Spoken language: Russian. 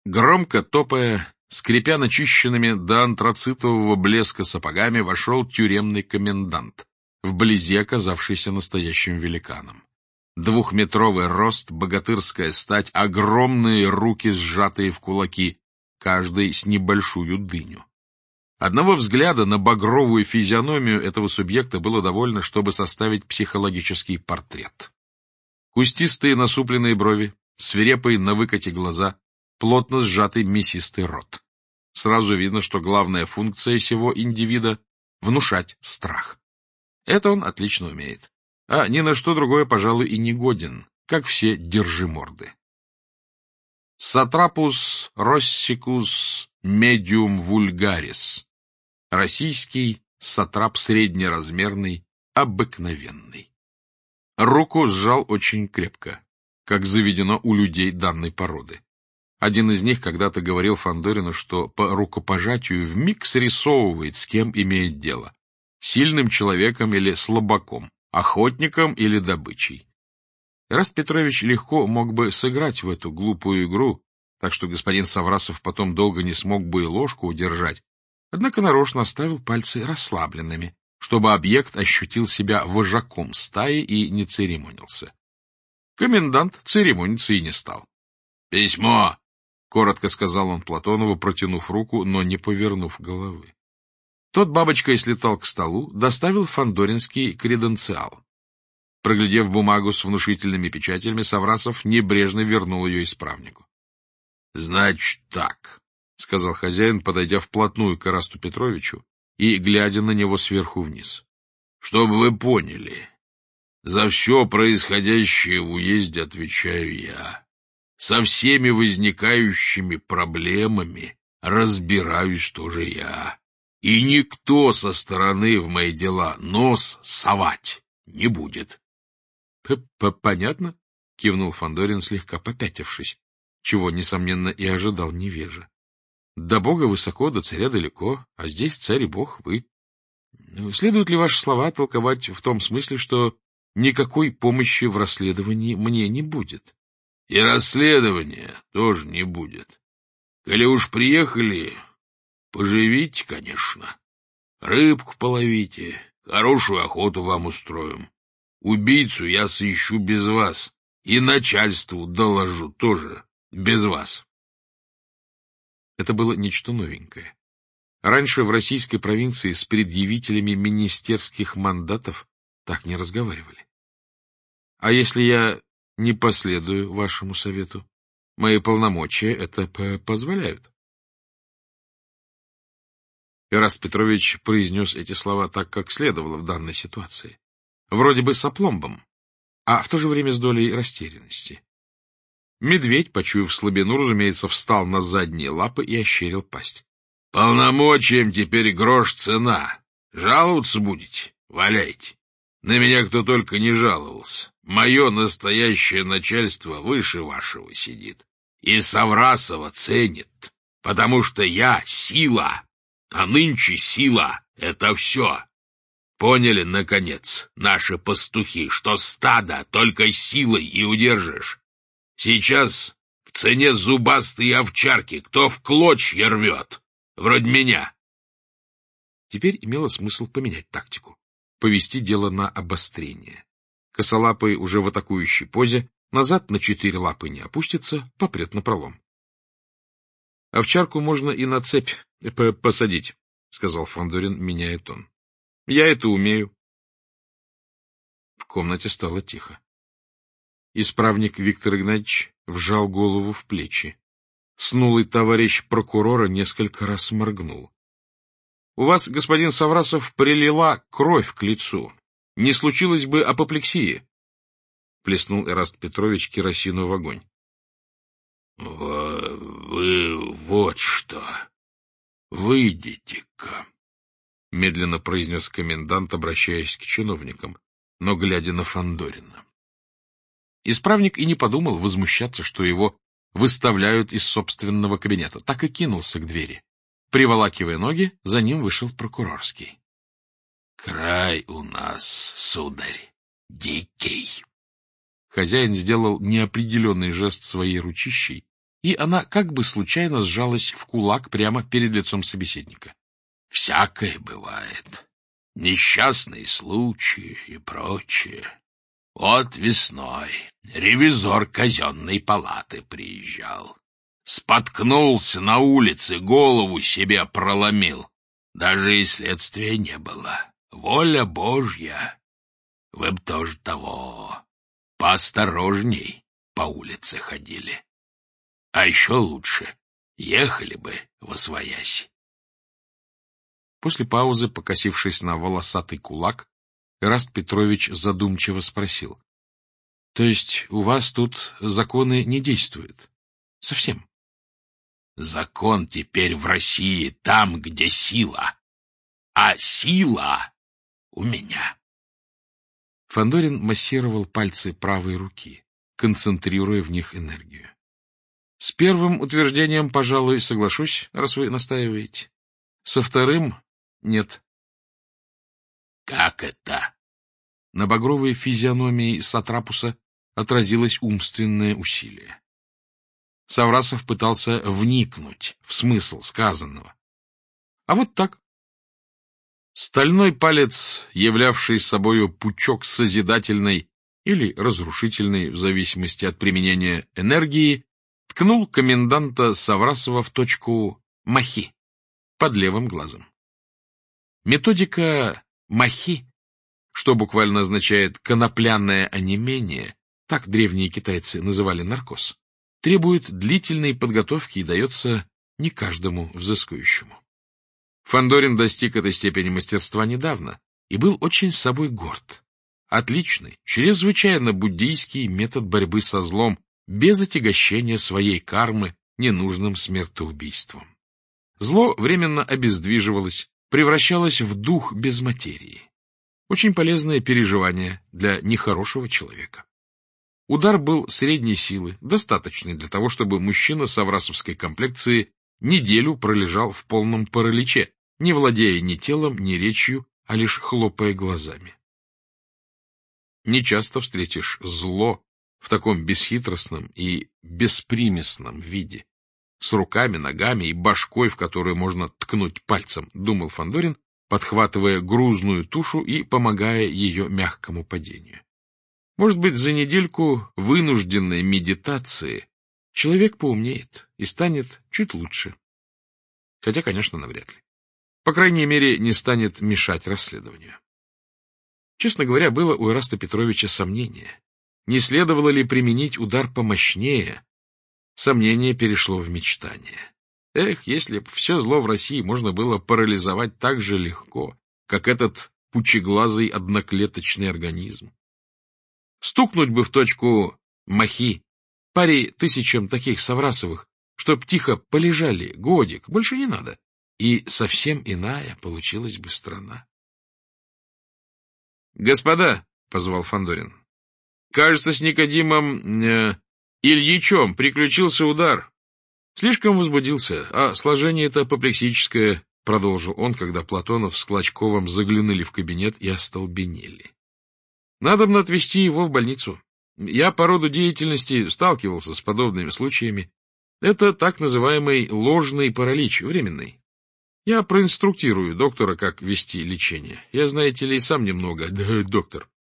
Громко топая, скрипя начищенными до антрацитового блеска сапогами, вошел тюремный комендант, вблизи оказавшийся настоящим великаном. 2-метровый рост, богатырская стать, огромные руки, сжатые в кулаки, каждый с небольшую дыню. Одного взгляда на багровую физиономию этого субъекта было довольно, чтобы составить психологический портрет. Кустистые насупленные брови, свирепые на выкате глаза, плотно сжатый мясистый рот. Сразу видно, что главная функция сего индивида — внушать страх. Это он отлично умеет. А ни на что другое, пожалуй, и не годен, как все держиморды. Сатрапус россикус медиум вульгарис. Российский сатрап среднеразмерный, обыкновенный. Руку сжал очень крепко, как заведено у людей данной породы. Один из них когда-то говорил Фандорину, что по рукопожатию вмиг срисовывает, с кем имеет дело. Сильным человеком или слабаком, охотником или добычей. Эраст Петрович легко мог бы сыграть в эту глупую игру, так что господин Саврасов потом долго не смог бы и ложку удержать, однако нарочно оставил пальцы расслабленными, чтобы объект ощутил себя вожаком стаи и не церемонился. Комендант церемониться и не стал. — Письмо! — коротко сказал он Платонову, протянув руку, но не повернув головы. Тот бабочкой слетал к столу, доставил фандоринский креденциал. Проглядев бумагу с внушительными печатями, Саврасов небрежно вернул ее исправнику. — Значит так, — сказал хозяин, подойдя вплотную к Эрасту Петровичу и глядя на него сверху вниз. — Чтобы вы поняли, за все происходящее в уезде отвечаю я. Со всеми возникающими проблемами разбираюсь тоже я. И никто со стороны в мои дела нос совать не будет. — Понятно? — кивнул Фандорин, слегка попятившись, чего, несомненно, и ожидал невежа. — До Бога высоко, до царя далеко, а здесь царь и Бог вы. Следуют ли ваши слова толковать в том смысле, что никакой помощи в расследовании мне не будет? — И расследования тоже не будет. Коли уж приехали, поживите, конечно. Рыбку половите, хорошую охоту вам устроим. Убийцу я сыщу без вас, и начальству доложу тоже без вас. Это было нечто новенькое. Раньше в российской провинции с предъявителями министерских мандатов так не разговаривали. — А если я не последую вашему совету? Мои полномочия это позволяют. Эраст Петрович произнес эти слова так, как следовало в данной ситуации. Вроде бы с опломбом, а в то же время с долей растерянности. Медведь, почуяв слабину, разумеется, встал на задние лапы и ощерил пасть. — Полномочиям теперь грош цена. Жаловаться будете? Валяйте. На меня кто только не жаловался. Мое настоящее начальство выше вашего сидит. И Саврасова ценит, потому что я сила, а нынче сила — это все. Поняли, наконец, наши пастухи, что стадо только силой и удержишь. Сейчас в цене зубастые овчарки, кто в клочья рвет, вроде меня. Теперь имело смысл поменять тактику, повести дело на обострение. Косолапый уже в атакующей позе, назад на 4 лапы не опустится, попрет напролом. — Овчарку можно и на цепь посадить, — сказал Фандорин, меняя тон. — Я это умею. В комнате стало тихо. Исправник Виктор Игнатьевич вжал голову в плечи. Снулый товарищ прокурора несколько раз моргнул. — У вас, господин Саврасов, прилила кровь к лицу. Не случилось бы апоплексии? — плеснул Эраст Петрович керосину в огонь. — Вы вот что! Выйдите-ка! — медленно произнес комендант, обращаясь к чиновникам, но глядя на Фандорина. Исправник и не подумал возмущаться, что его выставляют из собственного кабинета, так и кинулся к двери. Приволакивая ноги, за ним вышел прокурорский. — Край у нас, сударь, дикий. Хозяин сделал неопределенный жест своей ручищей, и она как бы случайно сжалась в кулак прямо перед лицом собеседника. — Всякое бывает. Несчастные случаи и прочее. Вот весной ревизор казенной палаты приезжал. Споткнулся на улице, голову себе проломил. Даже и следствия не было. Воля Божья. Вы б тоже того. Поосторожней по улице ходили. А еще лучше ехали бы восвоясь. После паузы, покосившись на волосатый кулак, Эраст Петрович задумчиво спросил. — То есть у вас тут законы не действуют? Совсем? — Закон теперь в России там, где сила. А сила у меня. Фандорин массировал пальцы правой руки, концентрируя в них энергию. — С первым утверждением, пожалуй, соглашусь, раз вы настаиваете. Со вторым — нет. — Как это? На багровой физиономии Сатрапуса отразилось умственное усилие. Саврасов пытался вникнуть в смысл сказанного. А вот так. Стальной палец, являвший собою пучок созидательной или разрушительной, в зависимости от применения энергии, ткнул коменданта Саврасова в точку махи под левым глазом. Методика махи, что буквально означает «конопляное онемение», так древние китайцы называли наркоз, требует длительной подготовки и дается не каждому взыскующему. Фандорин достиг этой степени мастерства недавно и был очень собой горд. Отличный, чрезвычайно буддийский метод борьбы со злом, без отягощения своей кармы ненужным смертоубийством. Зло временно обездвиживалось, превращалось в дух без материи. Очень полезное переживание для нехорошего человека. Удар был средней силы, достаточный для того, чтобы мужчина саврасовской комплекции неделю пролежал в полном параличе, не владея ни телом, ни речью, а лишь хлопая глазами. Нечасто встретишь зло в таком бесхитростном и беспримесном виде, с руками, ногами и башкой, в которую можно ткнуть пальцем, думал Фандорин, подхватывая грузную тушу и помогая ее мягкому падению. Может быть, за недельку вынужденной медитации человек поумнеет и станет чуть лучше. Хотя, конечно, навряд ли. По крайней мере, не станет мешать расследованию. Честно говоря, было у Эраста Петровича сомнение. Не следовало ли применить удар помощнее? Сомнение перешло в мечтание. Эх, если б все зло в России можно было парализовать так же легко, как этот пучеглазый одноклеточный организм. Стукнуть бы в точку махи паре тысячам таких Саврасовых, чтоб тихо полежали годик, больше не надо, и совсем иная получилась бы страна. — Господа, — позвал Фандорин, — кажется, с Никодимом Ильичом приключился удар. Слишком возбудился, а сложение-то апоплексическое, — продолжил он, когда Платонов с Клочковым заглянули в кабинет и остолбенели. Надобно отвезти его в больницу. Я по роду деятельности сталкивался с подобными случаями. Это так называемый ложный паралич, временный. Я проинструктирую доктора, как вести лечение. Я, знаете ли, сам немного доктор.